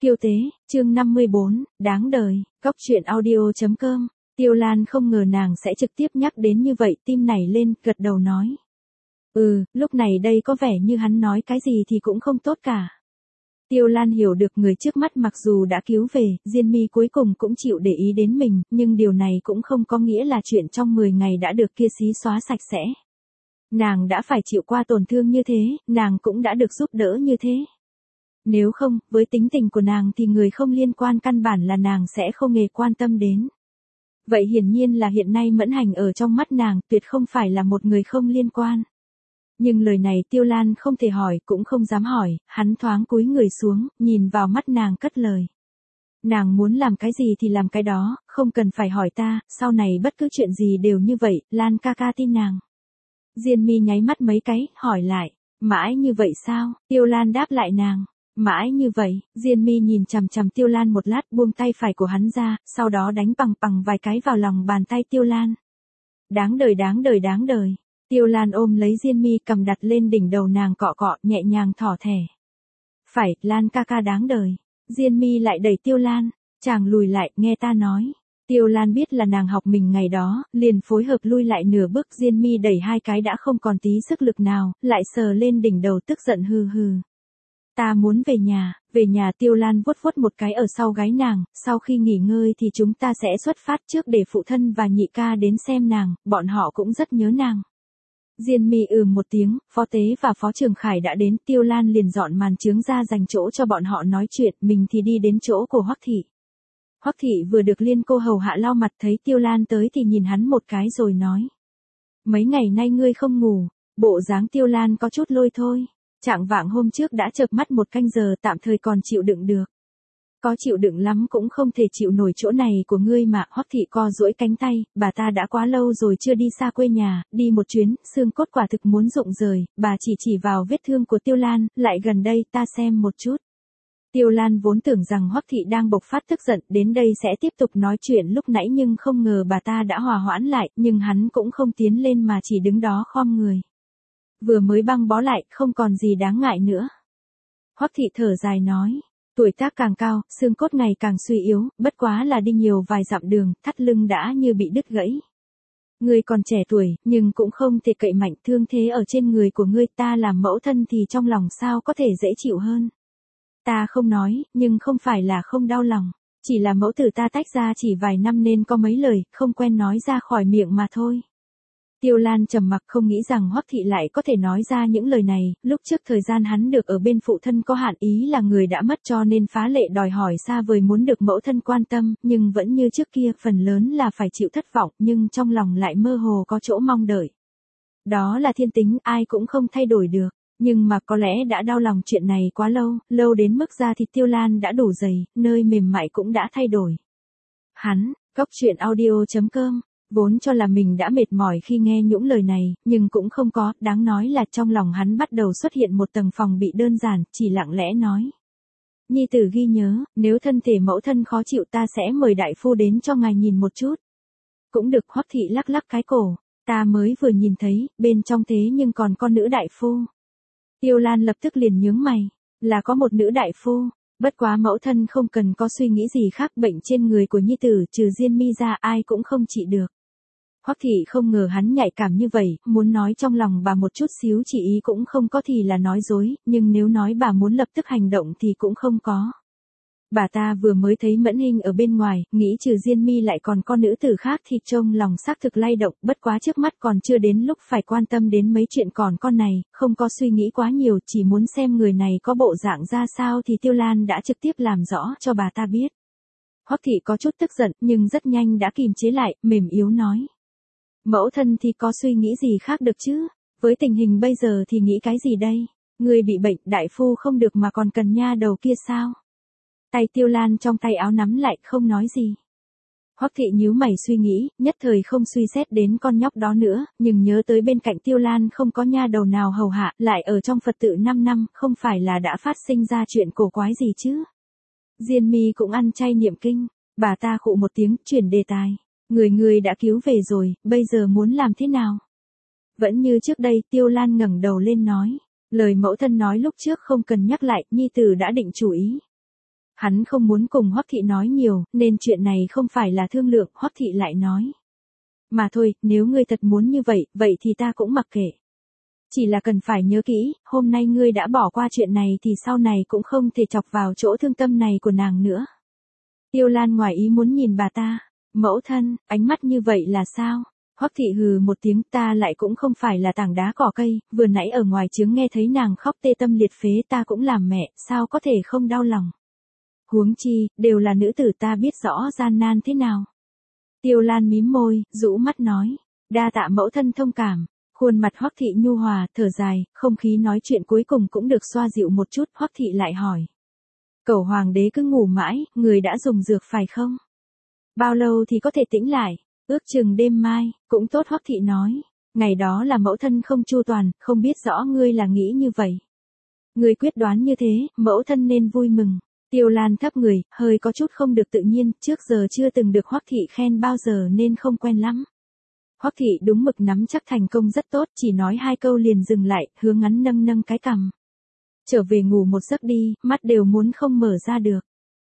Kiêu tế, chương 54, đáng đời, Cóc truyện audio.com. Tiêu Lan không ngờ nàng sẽ trực tiếp nhắc đến như vậy, tim nảy lên, gật đầu nói. Lúc này đây có vẻ như hắn nói cái gì thì cũng không tốt cả. Tiêu Lan hiểu được người trước mắt mặc dù đã cứu về, Diên My cuối cùng cũng chịu để ý đến mình, nhưng điều này cũng không có nghĩa là chuyện trong 10 ngày đã được kia xí xóa sạch sẽ. Nàng đã phải chịu qua tổn thương như thế, nàng cũng đã được giúp đỡ như thế. Nếu không, với tính tình của nàng thì người không liên quan căn bản là nàng sẽ không hề quan tâm đến. Vậy hiển nhiên là hiện nay Mẫn Hành ở trong mắt nàng tuyệt không phải là một người không liên quan. Nhưng lời này Tiêu Lan không thể hỏi cũng không dám hỏi, hắn thoáng cúi người xuống, nhìn vào mắt nàng cất lời. Nàng muốn làm cái gì thì làm cái đó, không cần phải hỏi ta, sau này bất cứ chuyện gì đều như vậy, Lan ca ca tin nàng. Diên My nháy mắt mấy cái, hỏi lại, mãi như vậy sao? Tiêu Lan đáp lại nàng. Mãi như vậy, Diên My nhìn chằm chằm Tiêu Lan một lát buông tay phải của hắn ra, sau đó đánh bằng vài cái vào lòng bàn tay Tiêu Lan. Đáng đời đáng đời đáng đời. Tiêu Lan ôm lấy Diên My cầm đặt lên đỉnh đầu nàng cọ cọ nhẹ nhàng thỏ thẻ. Phải, Lan ca ca đáng đời. Diên My lại đẩy Tiêu Lan, chàng lùi lại, nghe ta nói. Tiêu Lan biết là nàng học mình ngày đó, liền phối hợp lui lại nửa bước. Diên My đẩy hai cái đã không còn tí sức lực nào, lại sờ lên đỉnh đầu tức giận hừ hừ. Ta muốn về nhà Tiêu Lan vuốt vuốt một cái ở sau gáy nàng, sau khi nghỉ ngơi thì chúng ta sẽ xuất phát trước để phụ thân và nhị ca đến xem nàng, bọn họ cũng rất nhớ nàng. Diên My một tiếng, Phó Tế và Phó Trường Khải đã đến, Tiêu Lan liền dọn màn chướng ra dành chỗ cho bọn họ nói chuyện, mình thì đi đến chỗ của Hoắc Thị. Hoắc Thị vừa được Liên cô hầu hạ lau mặt thấy Tiêu Lan tới thì nhìn hắn một cái rồi nói. Mấy ngày nay ngươi không ngủ, bộ dáng Tiêu Lan có chút lôi thôi. Trạng vạng hôm trước đã chợp mắt 1 canh giờ tạm thời còn chịu đựng được. Có chịu đựng lắm cũng không thể chịu nổi chỗ này của ngươi mà. Hoắc Thị co duỗi cánh tay, bà ta đã quá lâu rồi chưa đi xa quê nhà, đi một chuyến, xương cốt quả thực muốn rụng rời, bà chỉ vào vết thương của Tiêu Lan, lại gần đây ta xem một chút. Tiêu Lan vốn tưởng rằng Hoắc Thị đang bộc phát tức giận đến đây sẽ tiếp tục nói chuyện lúc nãy nhưng không ngờ bà ta đã hòa hoãn lại, nhưng hắn cũng không tiến lên mà chỉ đứng đó khom người. Vừa mới băng bó lại, không còn gì đáng ngại nữa. Hoắc Thị thở dài nói, tuổi tác càng cao, xương cốt ngày càng suy yếu, bất quá là đi nhiều vài dặm đường, thắt lưng đã như bị đứt gãy. Ngươi còn trẻ tuổi, nhưng cũng không thể cậy mạnh, thương thế ở trên người của ngươi, ta làm mẫu thân thì trong lòng sao có thể dễ chịu hơn. Ta không nói, nhưng không phải là không đau lòng, chỉ là mẫu tử ta tách ra chỉ vài năm nên có mấy lời, không quen nói ra khỏi miệng mà thôi. Tiêu Lan trầm mặc không nghĩ rằng Hoắc Thị lại có thể nói ra những lời này, lúc trước thời gian hắn được ở bên phụ thân có hạn, ý là người đã mất cho nên phá lệ đòi hỏi xa vời muốn được mẫu thân quan tâm, nhưng vẫn như trước kia phần lớn là phải chịu thất vọng, nhưng trong lòng lại mơ hồ có chỗ mong đợi. Đó là thiên tính, ai cũng không thay đổi được, nhưng mà có lẽ đã đau lòng chuyện này quá lâu đến mức da thịt Tiêu Lan đã đủ dày, nơi mềm mại cũng đã thay đổi. Hắn, Cóc truyện audio.com. Vốn cho là mình đã mệt mỏi khi nghe những lời này, nhưng cũng không có, đáng nói là trong lòng hắn bắt đầu xuất hiện một tầng phòng bị đơn giản, chỉ lặng lẽ nói. Nhi tử ghi nhớ, nếu thân thể mẫu thân khó chịu ta sẽ mời đại phu đến cho ngài nhìn một chút. Cũng được. Hoắc Thị lắc lắc cái cổ, ta mới vừa nhìn thấy, bên trong thế nhưng còn con nữ đại phu. Tiêu Lan lập tức liền nhướng mày, là có một nữ đại phu. Bất quá mẫu thân không cần có suy nghĩ gì khác, bệnh trên người của nhi tử trừ Diên My ra ai cũng không trị được. Hoắc Thị không ngờ hắn nhạy cảm như vậy, muốn nói trong lòng bà một chút xíu chỉ ý cũng không có thì là nói dối, nhưng nếu nói bà muốn lập tức hành động thì cũng không có. Bà ta vừa mới thấy Mẫn Hinh ở bên ngoài, nghĩ trừ Diên My lại còn con nữ tử khác thì trông lòng xác thực lay động, bất quá trước mắt còn chưa đến lúc phải quan tâm đến mấy chuyện còn con này, không có suy nghĩ quá nhiều, chỉ muốn xem người này có bộ dạng ra sao thì Tiêu Lan đã trực tiếp làm rõ cho bà ta biết. Hoắc Thị có chút tức giận nhưng rất nhanh đã kìm chế lại, mềm yếu nói. Mẫu thân thì có suy nghĩ gì khác được chứ, với tình hình bây giờ thì nghĩ cái gì đây, người bị bệnh đại phu không được mà còn cần nha đầu kia sao. Tay Tiêu Lan trong tay áo nắm lại không nói gì. Hoắc Thị nhíu mày suy nghĩ, nhất thời không suy xét đến con nhóc đó nữa, nhưng nhớ tới bên cạnh Tiêu Lan không có nha đầu nào hầu hạ, lại ở trong Phật tự 5 năm, không phải là đã phát sinh ra chuyện cổ quái gì chứ. Diên My cũng ăn chay niệm kinh, bà ta khụ một tiếng, chuyển đề tài. Người đã cứu về rồi, bây giờ muốn làm thế nào? Vẫn như trước đây, Tiêu Lan ngẩng đầu lên nói. Lời mẫu thân nói lúc trước không cần nhắc lại, nhi tử đã định chủ ý. Hắn không muốn cùng Hoắc Thị nói nhiều, nên chuyện này không phải là thương lượng, Hoắc Thị lại nói. Mà thôi, nếu ngươi thật muốn như vậy, vậy thì ta cũng mặc kệ. Chỉ là cần phải nhớ kỹ, hôm nay ngươi đã bỏ qua chuyện này thì sau này cũng không thể chọc vào chỗ thương tâm này của nàng nữa. Tiêu Lan ngoài ý muốn nhìn bà ta. Mẫu thân, ánh mắt như vậy là sao? Hoắc Thị hừ một tiếng, ta lại cũng không phải là tảng đá cỏ cây, vừa nãy ở ngoài trướng nghe thấy nàng khóc tê tâm liệt phế, ta cũng làm mẹ, sao có thể không đau lòng. Huống chi, đều là nữ tử, ta biết rõ gian nan thế nào. Tiêu Lan mím môi, rũ mắt nói, đa tạ mẫu thân thông cảm. Khuôn mặt Hoắc Thị nhu hòa, thở dài, không khí nói chuyện cuối cùng cũng được xoa dịu một chút. Hoắc Thị lại hỏi, cẩu hoàng đế cứ ngủ mãi, người đã dùng dược phải không? Bao lâu thì có thể tĩnh lại? Ước chừng đêm mai, cũng tốt. Hoắc Thị nói, ngày đó là mẫu thân không chu toàn, không biết rõ ngươi là nghĩ như vậy. Ngươi quyết đoán như thế, mẫu thân nên vui mừng. Tiêu Lan thấp người, hơi có chút không được tự nhiên, trước giờ chưa từng được Hoắc Thị khen bao giờ nên không quen lắm. Hoắc Thị đúng mực nắm chắc thành công rất tốt, chỉ nói 2 câu liền dừng lại, hướng ngắn nâng nâng cái cằm. Trở về ngủ một giấc đi, mắt đều muốn không mở ra được.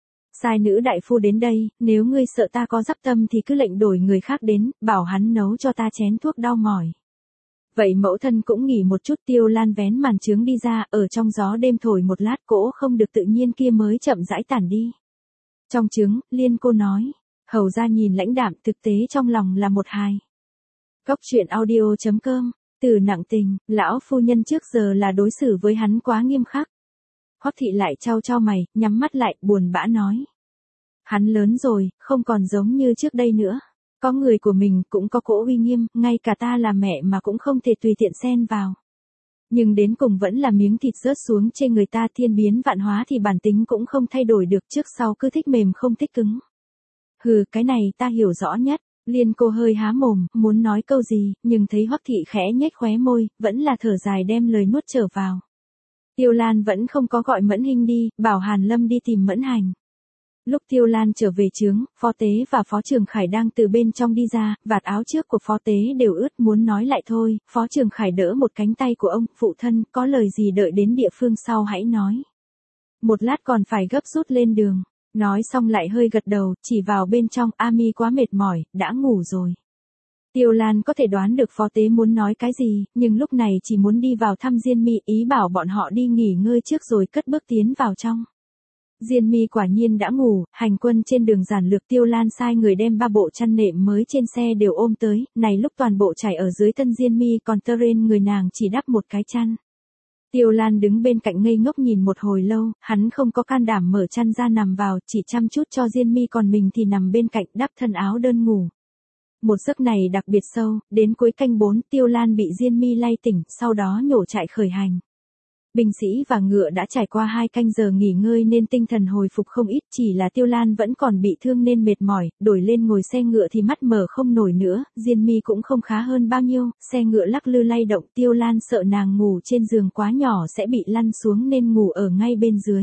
Sai nữ đại phu đến đây, nếu ngươi sợ ta có dắp tâm thì cứ lệnh đổi người khác đến, bảo hắn nấu cho ta chén thuốc đau mỏi. Vậy mẫu thân cũng nghỉ một chút. Tiêu Lan vén màn trướng đi ra, ở trong gió đêm thổi một lát cỗ không được tự nhiên kia mới chậm rãi tản đi. Trong trướng, Liên cô nói, hầu ra nhìn lãnh đạm, thực tế trong lòng là một hài. Cóc truyện audio.com, từ nặng tình, lão phu nhân trước giờ là đối xử với hắn quá nghiêm khắc. Hoắc Thị lại chau chau mày, nhắm mắt lại, buồn bã nói. Hắn lớn rồi, không còn giống như trước đây nữa. Có người của mình, cũng có cỗ uy nghiêm, ngay cả ta là mẹ mà cũng không thể tùy tiện xen vào. Nhưng đến cùng vẫn là miếng thịt rớt xuống trên người ta, thiên biến vạn hóa thì bản tính cũng không thay đổi được, trước sau cứ thích mềm không thích cứng. Hừ, cái này ta hiểu rõ nhất. Liên cô hơi há mồm, muốn nói câu gì, nhưng thấy Hoắc Thị khẽ nhếch khóe môi, vẫn là thở dài đem lời nuốt trở vào. Tiêu Lan vẫn không có gọi Mẫn Hinh đi, bảo Hàn Lâm đi tìm Mẫn Hành. Lúc Tiêu Lan trở về trướng, Phó Tế và Phó Trường Khải đang từ bên trong đi ra, vạt áo trước của Phó Tế đều ướt, muốn nói lại thôi. Phó Trường Khải đỡ một cánh tay của ông, phụ thân, có lời gì đợi đến địa phương sau hãy nói. Một lát còn phải gấp rút lên đường. Nói xong lại hơi gật đầu, chỉ vào bên trong, A Mi quá mệt mỏi, đã ngủ rồi. Tiêu Lan có thể đoán được Phó Tế muốn nói cái gì, nhưng lúc này chỉ muốn đi vào thăm Diên Mi, ý bảo bọn họ đi nghỉ ngơi trước rồi cất bước tiến vào trong. Diên Mi quả nhiên đã ngủ, hành quân trên đường giản lược. Tiêu Lan sai người đem 3 bộ chăn nệm mới trên xe đều ôm tới, này lúc toàn bộ trải ở dưới thân Diên Mi, còn Teren người nàng chỉ đắp một cái chăn. Tiêu Lan đứng bên cạnh ngây ngốc nhìn một hồi lâu, hắn không có can đảm mở chăn ra nằm vào, chỉ chăm chút cho Diên Mi, còn mình thì nằm bên cạnh đắp thân áo đơn ngủ. Một giấc này đặc biệt sâu, đến cuối canh 4, Tiêu Lan bị Diên Mi lay tỉnh, sau đó nhổ trại khởi hành. Binh sĩ và ngựa đã trải qua 2 canh giờ nghỉ ngơi nên tinh thần hồi phục không ít, chỉ là Tiêu Lan vẫn còn bị thương nên mệt mỏi, đổi lên ngồi xe ngựa thì mắt mở không nổi nữa. Diên Mi cũng không khá hơn bao nhiêu, xe ngựa lắc lư lay động. Tiêu Lan sợ nàng ngủ trên giường quá nhỏ sẽ bị lăn xuống nên ngủ ở ngay bên dưới.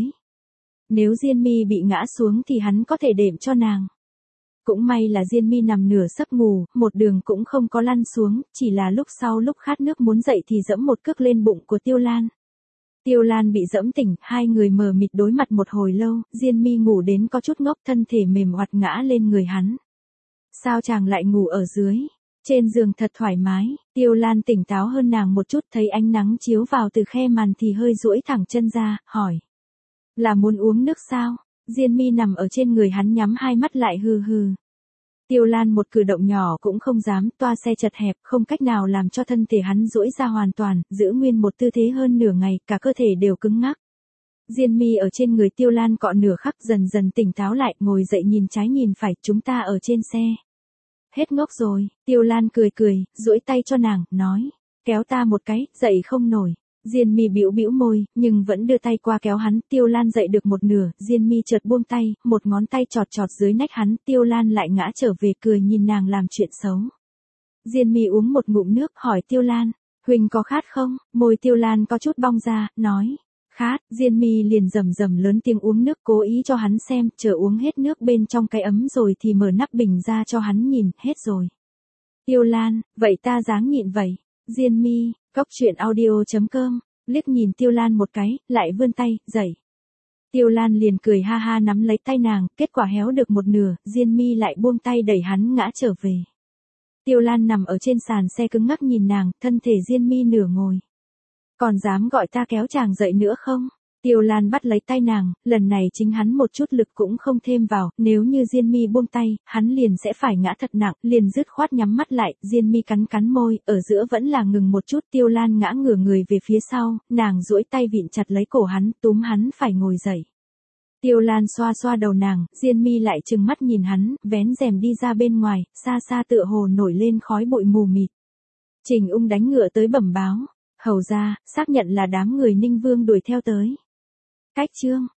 Nếu Diên Mi bị ngã xuống thì hắn có thể đệm cho nàng. Cũng may là Diên Mi nằm nửa sấp ngủ, một đường cũng không có lăn xuống, chỉ là lúc sau lúc khát nước muốn dậy thì dẫm một cước lên bụng của Tiêu Lan. Tiêu Lan bị dẫm tỉnh, 2 người mờ mịt đối mặt một hồi lâu, Diên Mi ngủ đến có chút ngốc, thân thể mềm oặt ngã lên người hắn. Sao chàng lại ngủ ở dưới? Trên giường thật thoải mái. Tiêu Lan tỉnh táo hơn nàng một chút, thấy ánh nắng chiếu vào từ khe màn thì hơi duỗi thẳng chân ra, hỏi. Là muốn uống nước sao? Diên Mi nằm ở trên người hắn nhắm 2 mắt lại hừ hừ. Tiêu Lan một cử động nhỏ cũng không dám, toa xe chật hẹp, không cách nào làm cho thân thể hắn duỗi ra hoàn toàn, giữ nguyên một tư thế hơn nửa ngày, cả cơ thể đều cứng ngắc. Diên Mi ở trên người Tiêu Lan cọ nửa khắc, dần dần tỉnh táo lại, ngồi dậy nhìn trái nhìn phải, chúng ta ở trên xe. Hết ngốc rồi. Tiêu Lan cười cười, duỗi tay cho nàng, nói, kéo ta một cái, dậy không nổi. Diên Mi bĩu bĩu môi, nhưng vẫn đưa tay qua kéo hắn. Tiêu Lan dậy được một nửa, Diên Mi chợt buông tay, một ngón tay chọt chọt dưới nách hắn. Tiêu Lan lại ngã trở về, cười nhìn nàng làm chuyện xấu. Diên Mi uống một ngụm nước, hỏi Tiêu Lan, Huỳnh có khát không? Môi Tiêu Lan có chút bong ra, nói, khát. Diên Mi liền rầm rầm lớn tiếng uống nước, cố ý cho hắn xem, chờ uống hết nước bên trong cái ấm rồi thì mở nắp bình ra cho hắn nhìn, hết rồi. Tiêu Lan, vậy ta dáng nhịn vậy. Diên Mi, Cóc truyện audio.com, liếc nhìn Tiêu Lan một cái, lại vươn tay, dậy. Tiêu Lan liền cười ha ha nắm lấy tay nàng, kết quả héo được một nửa, Diên My lại buông tay đẩy hắn ngã trở về. Tiêu Lan nằm ở trên sàn xe cứng ngắc nhìn nàng, thân thể Diên My nửa ngồi. Còn dám gọi ta kéo chàng dậy nữa không? Tiêu Lan bắt lấy tay nàng, lần này chính hắn một chút lực cũng không thêm vào, nếu như Diên My buông tay, hắn liền sẽ phải ngã thật nặng, liền dứt khoát nhắm mắt lại, Diên My cắn cắn môi, ở giữa vẫn là ngừng một chút, Tiêu Lan ngã ngửa người về phía sau, nàng duỗi tay vịn chặt lấy cổ hắn, túm hắn phải ngồi dậy. Tiêu Lan xoa xoa đầu nàng, Diên My lại trừng mắt nhìn hắn, vén rèm đi ra bên ngoài, xa xa tựa hồ nổi lên khói bụi mù mịt. Trình Ung đánh ngựa tới bẩm báo, hầu ra, xác nhận là đám người Ninh Vương đuổi theo tới. Cách chương